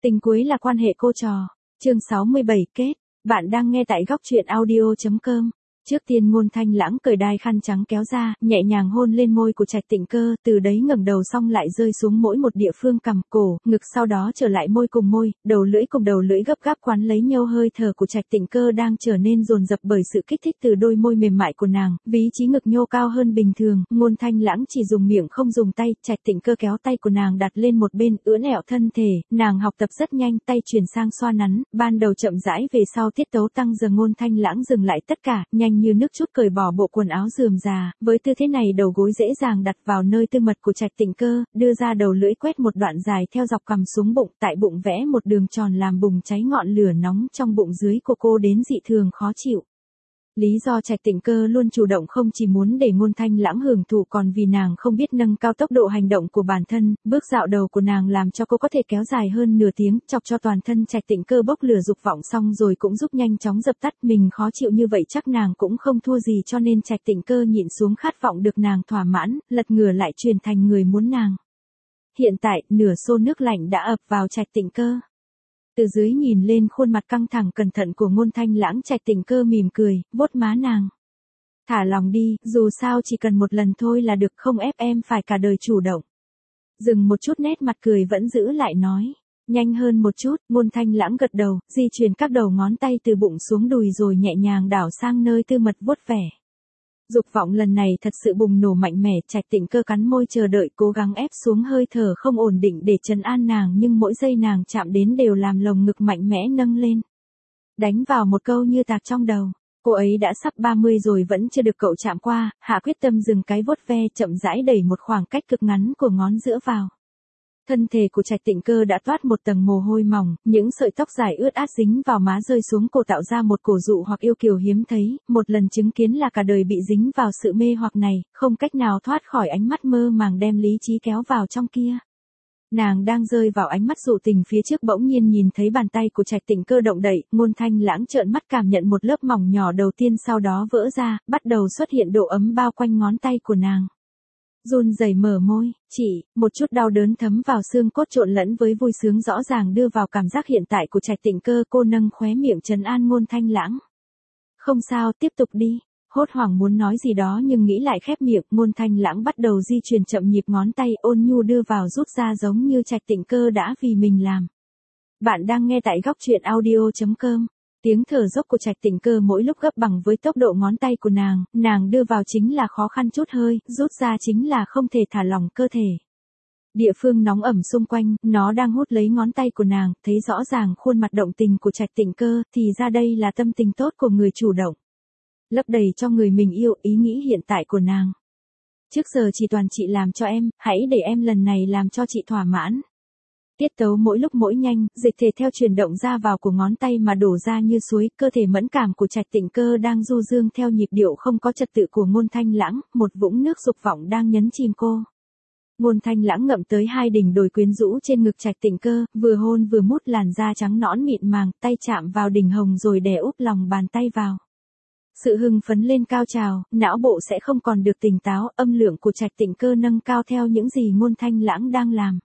Tình cuối là quan hệ cô trò. Chương 67 kết. Bạn đang nghe tại góc truyện audio.com. Trước tiên Ngôn Thanh Lãng cởi đai khăn trắng kéo ra, nhẹ nhàng hôn lên môi của Trạch Tịnh Cơ, từ đấy ngẩng đầu xong lại rơi xuống mỗi một địa phương cằm, cổ, ngực, sau đó trở lại môi cùng môi, đầu lưỡi cùng đầu lưỡi gấp gáp quán lấy nhau hơi thở của Trạch Tịnh Cơ đang trở nên dồn dập bởi sự kích thích từ đôi môi mềm mại của nàng, ví chí ngực nhô cao hơn bình thường, Ngôn Thanh Lãng chỉ dùng miệng không dùng tay, Trạch Tịnh Cơ kéo tay của nàng đặt lên một bên, ưỡn ẹo thân thể, nàng học tập rất nhanh, tay chuyển sang xoa nắn, ban đầu chậm rãi về sau tiết tấu tăng dần, Ngôn Thanh Lãng dừng lại tất cả, nhanh như nước chút cởi bỏ bộ quần áo rườm rà, với tư thế này đầu gối dễ dàng đặt vào nơi tư mật của Trạch Tịnh Cơ, đưa ra đầu lưỡi quét một đoạn dài theo dọc cằm xuống bụng, tại bụng vẽ một đường tròn làm bùng cháy ngọn lửa nóng trong bụng dưới của cô đến dị thường khó chịu. Lý do Trạch Tịnh Cơ luôn chủ động không chỉ muốn để Ngôn Thanh Lãng hưởng thụ còn vì nàng không biết nâng cao tốc độ hành động của bản thân, bước dạo đầu của nàng làm cho cô có thể kéo dài hơn nửa tiếng, chọc cho toàn thân Trạch Tịnh Cơ bốc lửa dục vọng xong rồi cũng giúp nhanh chóng dập tắt, mình khó chịu như vậy chắc nàng cũng không thua gì cho nên Trạch Tịnh Cơ nhịn xuống khát vọng được nàng thỏa mãn, lật ngửa lại truyền thành người muốn nàng. Hiện tại, nửa xô nước lạnh đã ập vào Trạch Tịnh Cơ. Từ dưới nhìn lên khuôn mặt căng thẳng cẩn thận của Ngôn Thanh Lãng, Trạch Tịnh Cơ mỉm cười, vuốt má nàng. Thả lòng đi, dù sao chỉ cần một lần thôi là được, không ép em phải cả đời chủ động. Dừng một chút nét mặt cười vẫn giữ lại nói. Nhanh hơn một chút, Ngôn Thanh Lãng gật đầu, di chuyển các đầu ngón tay từ bụng xuống đùi rồi nhẹ nhàng đảo sang nơi tư mật vuốt vẻ. Dục vọng lần này thật sự bùng nổ mạnh mẽ, Trạch Tịnh Cơ cắn môi chờ đợi, cố gắng ép xuống hơi thở không ổn định để trấn an nàng, nhưng mỗi giây nàng chạm đến đều làm lồng ngực mạnh mẽ nâng lên. Đánh vào một câu như tạc trong đầu. Cô ấy đã sắp 30 rồi vẫn chưa được cậu chạm qua, hạ quyết tâm dừng cái vuốt ve, chậm rãi đẩy một khoảng cách cực ngắn của ngón giữa vào. Thân thể của Trạch Tịnh Cơ đã toát một tầng mồ hôi mỏng, những sợi tóc dài ướt át dính vào má rơi xuống cổ tạo ra một cổ dụ hoặc yêu kiều hiếm thấy, một lần chứng kiến là cả đời bị dính vào sự mê hoặc này, không cách nào thoát khỏi ánh mắt mơ màng đem lý trí kéo vào trong kia. Nàng đang rơi vào ánh mắt dụ tình phía trước bỗng nhiên nhìn thấy bàn tay của Trạch Tịnh Cơ động đậy, Ngôn Thanh Lãng trợn mắt cảm nhận một lớp mỏng nhỏ đầu tiên sau đó vỡ ra, bắt đầu xuất hiện độ ấm bao quanh ngón tay của nàng. Run rẩy mở môi, một chút đau đớn thấm vào xương cốt trộn lẫn với vui sướng rõ ràng đưa vào cảm giác hiện tại của Trạch Tịnh Cơ, cô nâng khóe miệng trấn an Ngôn Thanh Lãng. Không sao, tiếp tục đi. Hốt hoảng muốn nói gì đó nhưng nghĩ lại khép miệng, Ngôn Thanh Lãng bắt đầu di chuyển chậm nhịp ngón tay ôn nhu đưa vào rút ra giống như Trạch Tịnh Cơ đã vì mình làm. Bạn đang nghe tại góc truyện audio.com. Tiếng thở dốc của Trạch Tịnh Cơ mỗi lúc gấp bằng với tốc độ ngón tay của nàng đưa vào chính là khó khăn chút hơi, rút ra chính là không thể thả lỏng cơ thể. Địa phương nóng ẩm xung quanh, nó đang hút lấy ngón tay của nàng, thấy rõ ràng khuôn mặt động tình của Trạch Tịnh Cơ, thì ra đây là tâm tình tốt của người chủ động. Lấp đầy cho người mình yêu, ý nghĩ hiện tại của nàng. Trước giờ chỉ toàn chị làm cho em, hãy để em lần này làm cho chị thỏa mãn. Tiết tấu mỗi lúc mỗi nhanh, dịch thể theo chuyển động ra vào của ngón tay mà đổ ra như suối, cơ thể mẫn cảm của Trạch Tịnh Cơ đang du dương theo nhịp điệu không có trật tự của Ngôn Thanh Lãng, một vũng nước dục vọng đang nhấn chìm cô. Ngôn Thanh Lãng ngậm tới hai đỉnh đồi quyến rũ trên ngực Trạch Tịnh Cơ, vừa hôn vừa mút làn da trắng nõn mịn màng, tay chạm vào đỉnh hồng rồi đè úp lòng bàn tay vào. Sự hưng phấn lên cao trào, não bộ sẽ không còn được tỉnh táo, âm lượng của Trạch Tịnh Cơ nâng cao theo những gì Ngôn Thanh Lãng đang làm.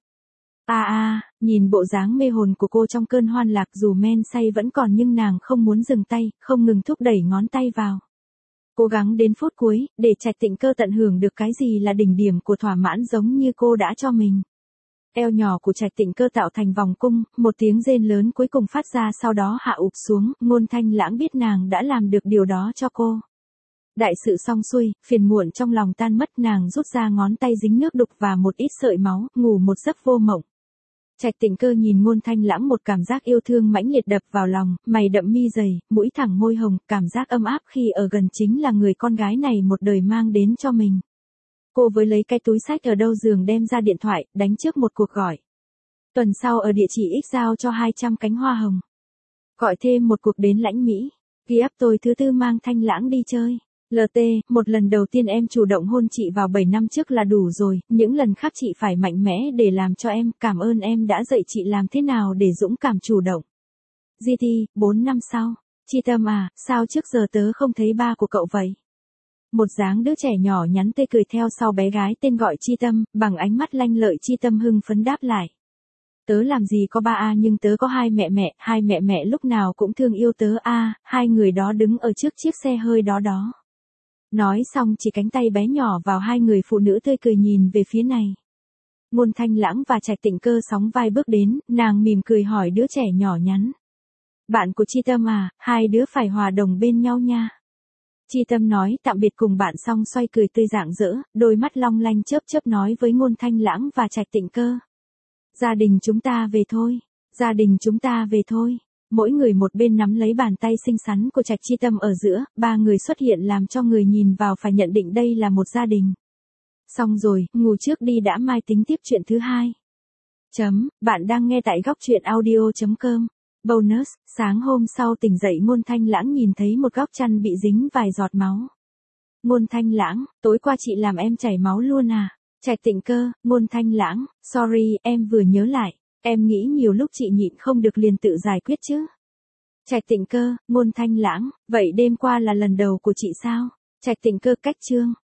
Nhìn bộ dáng mê hồn của cô trong cơn hoan lạc, dù men say vẫn còn nhưng nàng không muốn dừng tay, không ngừng thúc đẩy ngón tay vào. Cố gắng đến phút cuối, để Trạch Tịnh Cơ tận hưởng được cái gì là đỉnh điểm của thỏa mãn giống như cô đã cho mình. Eo nhỏ của Trạch Tịnh Cơ tạo thành vòng cung, một tiếng rên lớn cuối cùng phát ra sau đó hạ ụp xuống, Ngôn Thanh Lãng biết nàng đã làm được điều đó cho cô. Đại sự xong xuôi, phiền muộn trong lòng tan mất, nàng rút ra ngón tay dính nước đục và một ít sợi máu, ngủ một giấc vô mộng. Trạch Tịnh Cơ nhìn Ngôn Thanh Lãng, một cảm giác yêu thương mãnh liệt đập vào lòng, mày đậm mi dày, mũi thẳng môi hồng, cảm giác ấm áp khi ở gần chính là người con gái này một đời mang đến cho mình. Cô với lấy cái túi xách ở đầu giường đem ra điện thoại, đánh trước một cuộc gọi. Tuần sau ở địa chỉ X giao cho 200 cánh hoa hồng. Gọi thêm một cuộc đến Lãnh Mỹ. Ghi áp tôi thứ tư mang Thanh Lãng đi chơi. LT, một lần đầu tiên em chủ động hôn chị vào 7 năm trước là đủ rồi, những lần khác chị phải mạnh mẽ để làm cho em, cảm ơn em đã dạy chị làm thế nào để dũng cảm chủ động. GT, 4 năm sau. Chi Tâm à, sao trước giờ tớ không thấy ba của cậu vậy? Một dáng đứa trẻ nhỏ nhắn tê cười theo sau bé gái tên gọi Chi Tâm, bằng ánh mắt lanh lợi Chi Tâm hưng phấn đáp lại. Tớ làm gì có ba a nhưng tớ có hai mẹ mẹ lúc nào cũng thương yêu tớ a, hai người đó đứng ở trước chiếc xe hơi đó đó. Nói xong chỉ cánh tay bé nhỏ vào hai người phụ nữ tươi cười nhìn về phía này. Ngôn Thanh Lãng và Trạch Tịnh Cơ sóng vai bước đến, nàng mỉm cười hỏi đứa trẻ nhỏ nhắn. Bạn của Chi Tâm à, hai đứa phải hòa đồng bên nhau nha. Chi Tâm nói tạm biệt cùng bạn xong xoay cười tươi rạng rỡ, đôi mắt long lanh chớp chớp nói với Ngôn Thanh Lãng và Trạch Tịnh Cơ. Gia đình chúng ta về thôi, gia đình chúng ta về thôi. Mỗi người một bên nắm lấy bàn tay xinh xắn của Trạch Chi Tâm ở giữa, ba người xuất hiện làm cho người nhìn vào phải nhận định đây là một gia đình. Xong rồi, ngủ trước đi đã mai tính tiếp chuyện thứ hai. Bạn đang nghe tại góc truyện audio.com. Bonus, sáng hôm sau tỉnh dậy Ngôn Thanh Lãng nhìn thấy một góc chăn bị dính vài giọt máu. Ngôn Thanh Lãng, tối qua chị làm em chảy máu luôn à? Trạch Tịnh Cơ, Ngôn Thanh Lãng, sorry, em vừa nhớ lại, em nghĩ nhiều lúc chị nhịn không được liền tự giải quyết chứ. Trạch Tịnh Cơ, Ngôn Thanh Lãng, vậy đêm qua là lần đầu của chị sao? Trạch Tịnh Cơ cách chương.